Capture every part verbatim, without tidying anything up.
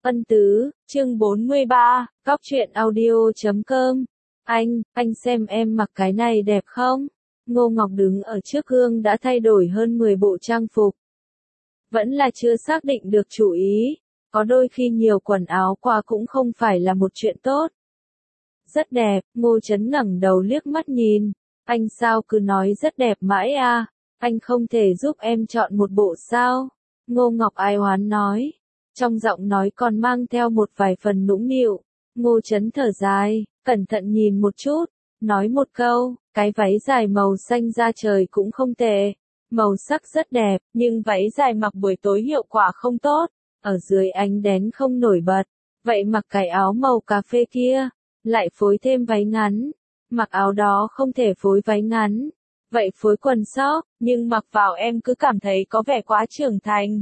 Ân tứ, chương bốn mươi ba, góc truyện audio chấm com. Anh, anh xem em mặc cái này đẹp không? Ngô Ngọc đứng ở trước gương đã thay đổi hơn mười bộ trang phục. Vẫn là chưa xác định được chủ ý. Có đôi khi nhiều quần áo qua cũng không phải là một chuyện tốt. Rất đẹp, Ngô Chấn ngẩng đầu liếc mắt nhìn. Anh sao cứ nói rất đẹp mãi à? Anh không thể giúp em chọn một bộ sao? Ngô Ngọc ai oán nói. Trong giọng nói còn mang theo một vài phần nũng nịu. Ngô Chấn thở dài, cẩn thận nhìn một chút, nói một câu, cái váy dài màu xanh da trời cũng không tệ. Màu sắc rất đẹp, nhưng váy dài mặc buổi tối hiệu quả không tốt, ở dưới ánh đèn không nổi bật. Vậy mặc cái áo màu cà phê kia, lại phối thêm váy ngắn. Mặc áo đó không thể phối váy ngắn. Vậy phối quần sóc, nhưng mặc vào em cứ cảm thấy có vẻ quá trưởng thành.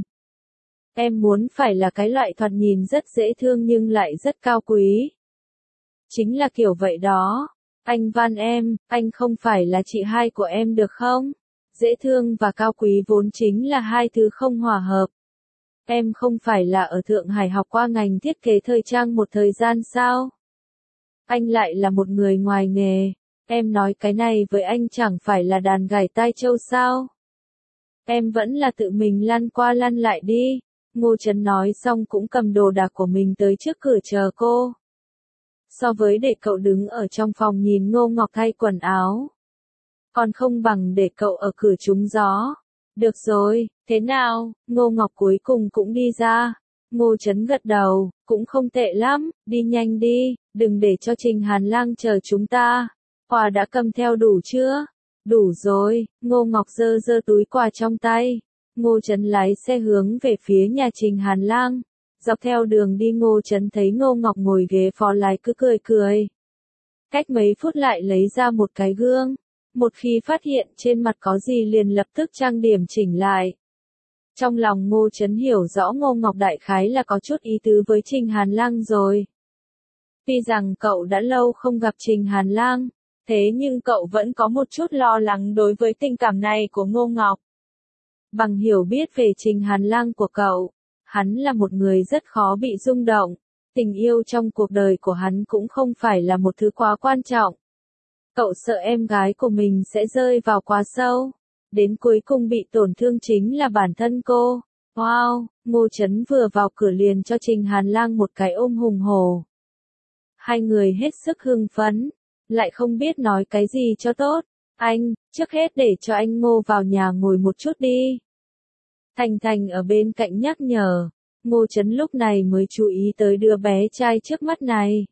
Em muốn phải là cái loại thoạt nhìn rất dễ thương nhưng lại rất cao quý. Chính là kiểu vậy đó. Anh van em, anh không phải là chị hai của em được không? Dễ thương và cao quý vốn chính là hai thứ không hòa hợp. Em không phải là ở Thượng Hải học qua ngành thiết kế thời trang một thời gian sao? Anh lại là một người ngoài nghề. Em nói cái này với anh chẳng phải là đàn gảy tai châu sao? Em vẫn là tự mình lăn qua lăn lại đi. Ngô Chấn nói xong cũng cầm đồ đạc của mình tới trước cửa chờ cô. So với để cậu đứng ở trong phòng nhìn Ngô Ngọc thay quần áo, còn không bằng để cậu ở cửa trúng gió. Được rồi, thế nào? Ngô Ngọc cuối cùng cũng đi ra. Ngô Chấn gật đầu, cũng không tệ lắm, đi nhanh đi, đừng để cho Trình Hàn Lang chờ chúng ta. Quà đã cầm theo đủ chưa? Đủ rồi, Ngô Ngọc giơ giơ túi quà trong tay. Ngô Chấn lái xe hướng về phía nhà Trình Hàn Lang. Dọc theo đường đi Ngô Chấn thấy Ngô Ngọc ngồi ghế phó lái cứ cười cười. Cách mấy phút lại lấy ra một cái gương. Một khi phát hiện trên mặt có gì liền lập tức trang điểm chỉnh lại. Trong lòng Ngô Chấn hiểu rõ Ngô Ngọc đại khái là có chút ý tứ với Trình Hàn Lang rồi. Tuy rằng cậu đã lâu không gặp Trình Hàn Lang, thế nhưng cậu vẫn có một chút lo lắng đối với tình cảm này của Ngô Ngọc. Bằng hiểu biết về Trình Hàn Lang của cậu, hắn là một người rất khó bị rung động. Tình yêu trong cuộc đời của hắn cũng không phải là một thứ quá quan trọng. Cậu sợ em gái của mình sẽ rơi vào quá sâu. Đến cuối cùng bị tổn thương chính là bản thân cô. Wow, Ngô Chấn vừa vào cửa liền cho Trình Hàn Lang một cái ôm hùng hổ. Hai người hết sức hưng phấn, lại không biết nói cái gì cho tốt. Anh, trước hết để cho anh Ngô vào nhà ngồi một chút đi. Thành Thành ở bên cạnh nhắc nhở. Ngô Chấn lúc này mới chú ý tới đứa bé trai trước mắt này.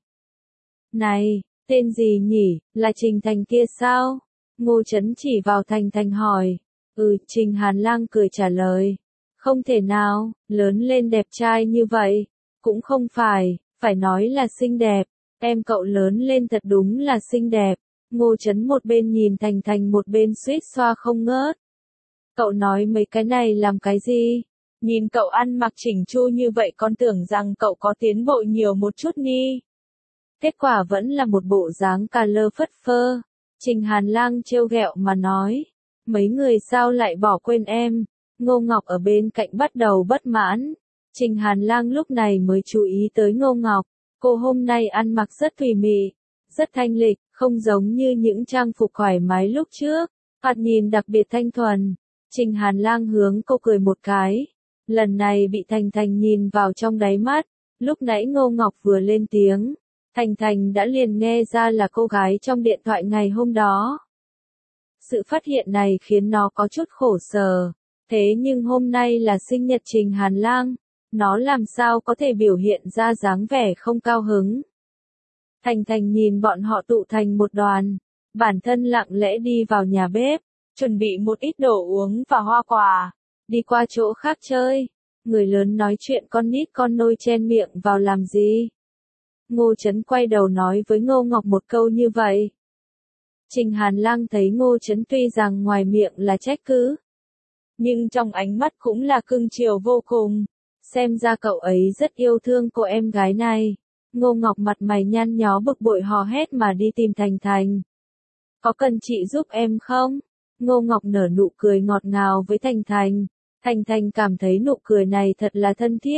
Này, tên gì nhỉ, là Trình Thành kia sao? Ngô Chấn chỉ vào Thành Thành hỏi. Ừ, Trình Hàn Lang cười trả lời. Không thể nào, lớn lên đẹp trai như vậy. Cũng không phải, phải nói là xinh đẹp. Em cậu lớn lên thật đúng là xinh đẹp. Ngô Chấn một bên nhìn Thành Thành một bên suýt xoa không ngớt. Cậu nói mấy cái này làm cái gì? Nhìn cậu ăn mặc chỉnh chu như vậy con tưởng rằng cậu có tiến bộ nhiều một chút ni. Kết quả vẫn là một bộ dáng cà lơ phất phơ. Trình Hàn Lang trêu ghẹo mà nói. Mấy người sao lại bỏ quên em? Ngô Ngọc ở bên cạnh bắt đầu bất mãn. Trình Hàn Lang lúc này mới chú ý tới Ngô Ngọc. Cô hôm nay ăn mặc rất tùy mị, rất thanh lịch, không giống như những trang phục thoải mái lúc trước. Thoạt nhìn đặc biệt thanh thuần. Trình Hàn Lang hướng cô cười một cái. Lần này bị Thành Thành nhìn vào trong đáy mắt. Lúc nãy Ngô Ngọc vừa lên tiếng, Thành Thành đã liền nghe ra là cô gái trong điện thoại ngày hôm đó. Sự phát hiện này khiến nó có chút khổ sở. Thế nhưng hôm nay là sinh nhật Trình Hàn Lang, nó làm sao có thể biểu hiện ra dáng vẻ không cao hứng. Thành Thành nhìn bọn họ tụ thành một đoàn, bản thân lặng lẽ đi vào nhà bếp, chuẩn bị một ít đồ uống và hoa quả, đi qua chỗ khác chơi. Người lớn nói chuyện con nít con nôi chen miệng vào làm gì? Ngô Chấn quay đầu nói với Ngô Ngọc một câu như vậy. Trình Hàn Lang thấy Ngô Chấn tuy rằng ngoài miệng là trách cứ, nhưng trong ánh mắt cũng là cưng chiều vô cùng. Xem ra cậu ấy rất yêu thương cô em gái này. Ngô Ngọc mặt mày nhăn nhó bực bội hò hét mà đi tìm Thành Thành. Có cần chị giúp em không? Ngô Ngọc nở nụ cười ngọt ngào với Thành Thành. Thành Thành cảm thấy nụ cười này thật là thân thiết.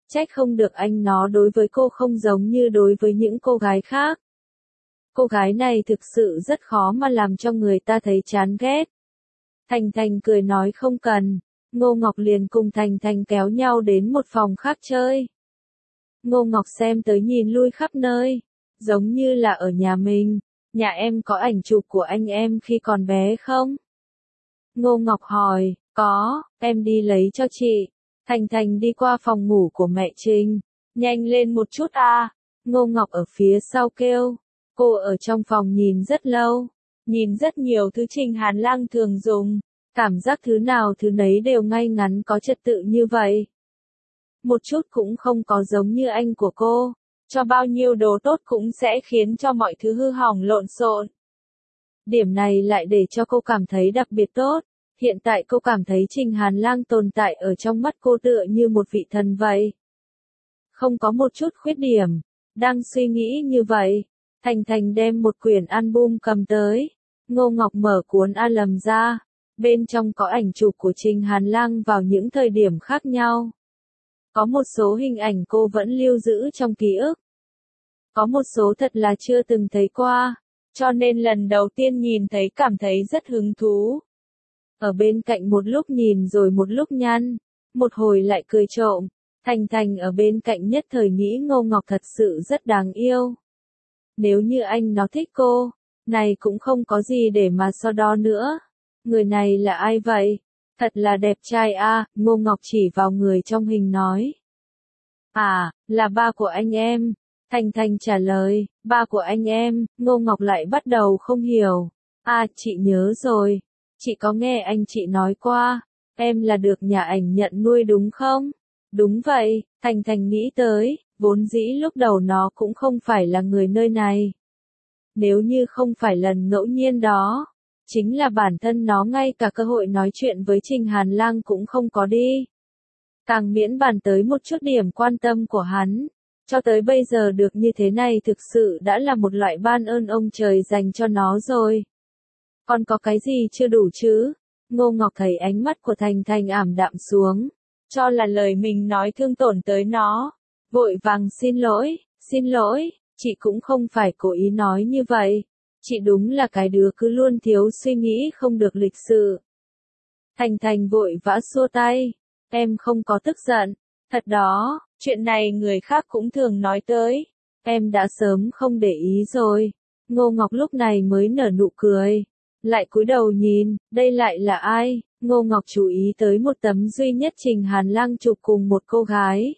Trách không được anh nó đối với cô không giống như đối với những cô gái khác. Cô gái này thực sự rất khó mà làm cho người ta thấy chán ghét. Thành Thành cười nói không cần. Ngô Ngọc liền cùng Thành Thành kéo nhau đến một phòng khác chơi. Ngô Ngọc xem tới nhìn lui khắp nơi, giống như là ở nhà mình. Nhà em có ảnh chụp của anh em khi còn bé không? Ngô Ngọc hỏi, có, em đi lấy cho chị. Thành Thành đi qua phòng ngủ của mẹ Trinh. Nhanh lên một chút à. Ngô Ngọc ở phía sau kêu. Cô ở trong phòng nhìn rất lâu. Nhìn rất nhiều thứ Trình Hàn Lang thường dùng. Cảm giác thứ nào thứ nấy đều ngay ngắn có trật tự như vậy. Một chút cũng không có giống như anh của cô. Cho bao nhiêu đồ tốt cũng sẽ khiến cho mọi thứ hư hỏng lộn xộn. Điểm này lại để cho cô cảm thấy đặc biệt tốt. Hiện tại cô cảm thấy Trình Hàn Lang tồn tại ở trong mắt cô tựa như một vị thần vậy. Không có một chút khuyết điểm. Đang suy nghĩ như vậy, Thành Thành đem một quyển album cầm tới. Ngô Ngọc mở cuốn album ra. Bên trong có ảnh chụp của Trình Hàn Lang vào những thời điểm khác nhau. Có một số hình ảnh cô vẫn lưu giữ trong ký ức. Có một số thật là chưa từng thấy qua, cho nên lần đầu tiên nhìn thấy cảm thấy rất hứng thú. Ở bên cạnh một lúc nhìn rồi một lúc nhăn, một hồi lại cười trộm. Thành Thành ở bên cạnh nhất thời nghĩ Ngô Ngọc thật sự rất đáng yêu. Nếu như anh nó thích cô, này cũng không có gì để mà so đo nữa. Người này là ai vậy? Thật là đẹp trai a, Ngô Ngọc chỉ vào người trong hình nói. À, là ba của anh em. Thành Thành trả lời, ba của anh em. Ngô Ngọc lại bắt đầu không hiểu. À, chị nhớ rồi. Chị có nghe anh chị nói qua. Em là được nhà ảnh nhận nuôi đúng không? Đúng vậy, Thành Thành nghĩ tới, vốn dĩ lúc đầu nó cũng không phải là người nơi này. Nếu như không phải lần ngẫu nhiên đó, chính là bản thân nó ngay cả cơ hội nói chuyện với Trình Hàn Lang cũng không có đi. Càng miễn bàn tới một chút điểm quan tâm của hắn, cho tới bây giờ được như thế này thực sự đã là một loại ban ơn ông trời dành cho nó rồi. Còn có cái gì chưa đủ chứ? Ngô Ngọc thấy ánh mắt của Thành Thành ảm đạm xuống, cho là lời mình nói thương tổn tới nó. Vội vàng xin lỗi, xin lỗi, chị cũng không phải cố ý nói như vậy. Chị đúng là cái đứa cứ luôn thiếu suy nghĩ không được lịch sự. Thành Thành vội vã xua tay. Em không có tức giận. Thật đó, chuyện này người khác cũng thường nói tới. Em đã sớm không để ý rồi. Ngô Ngọc lúc này mới nở nụ cười. Lại cúi đầu nhìn, đây lại là ai? Ngô Ngọc chú ý tới một tấm duy nhất Trình Hàn Lang chụp cùng một cô gái.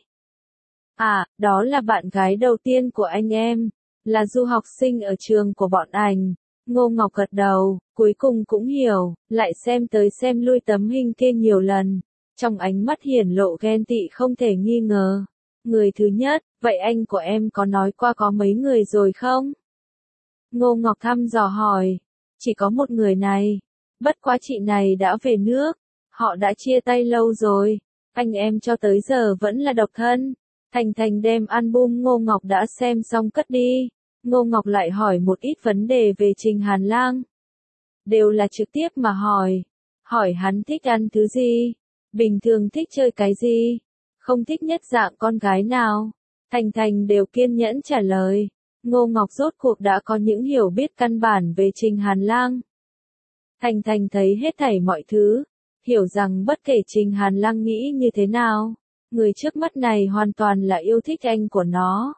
À, đó là bạn gái đầu tiên của anh em. Là du học sinh ở trường của bọn anh. Ngô Ngọc gật đầu, cuối cùng cũng hiểu, lại xem tới xem lui tấm hình kia nhiều lần. Trong ánh mắt hiển lộ ghen tị không thể nghi ngờ. Người thứ nhất, vậy anh của em có nói qua có mấy người rồi không? Ngô Ngọc thăm dò hỏi. Chỉ có một người này. Bất quá chị này đã về nước. Họ đã chia tay lâu rồi. Anh em cho tới giờ vẫn là độc thân. Thành Thành đem album Ngô Ngọc đã xem xong cất đi. Ngô Ngọc lại hỏi một ít vấn đề về Trình Hàn Lang. Đều là trực tiếp mà hỏi. Hỏi hắn thích ăn thứ gì? Bình thường thích chơi cái gì? Không thích nhất dạng con gái nào? Thành Thành đều kiên nhẫn trả lời. Ngô Ngọc rốt cuộc đã có những hiểu biết căn bản về Trình Hàn Lang. Thành Thành thấy hết thảy mọi thứ. Hiểu rằng bất kể Trình Hàn Lang nghĩ như thế nào, người trước mắt này hoàn toàn là yêu thích anh của nó.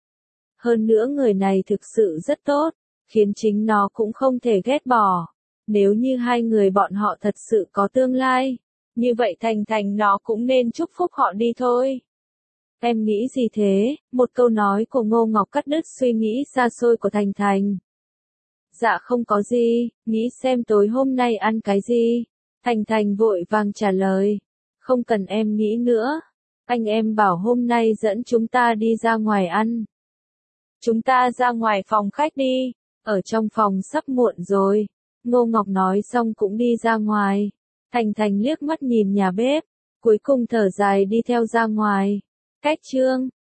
Hơn nữa người này thực sự rất tốt, khiến chính nó cũng không thể ghét bỏ. Nếu như hai người bọn họ thật sự có tương lai, như vậy Thành Thành nó cũng nên chúc phúc họ đi thôi. Em nghĩ gì thế? Một câu nói của Ngô Ngọc cắt đứt suy nghĩ xa xôi của Thành Thành. Dạ không có gì, nghĩ xem tối hôm nay ăn cái gì. Thành Thành vội vàng trả lời. Không cần em nghĩ nữa. Anh em bảo hôm nay dẫn chúng ta đi ra ngoài ăn. Chúng ta ra ngoài phòng khách đi. Ở trong phòng sắp muộn rồi. Ngô Ngọc nói xong cũng đi ra ngoài. Thành Thành liếc mắt nhìn nhà bếp. Cuối cùng thở dài đi theo ra ngoài. Cách chương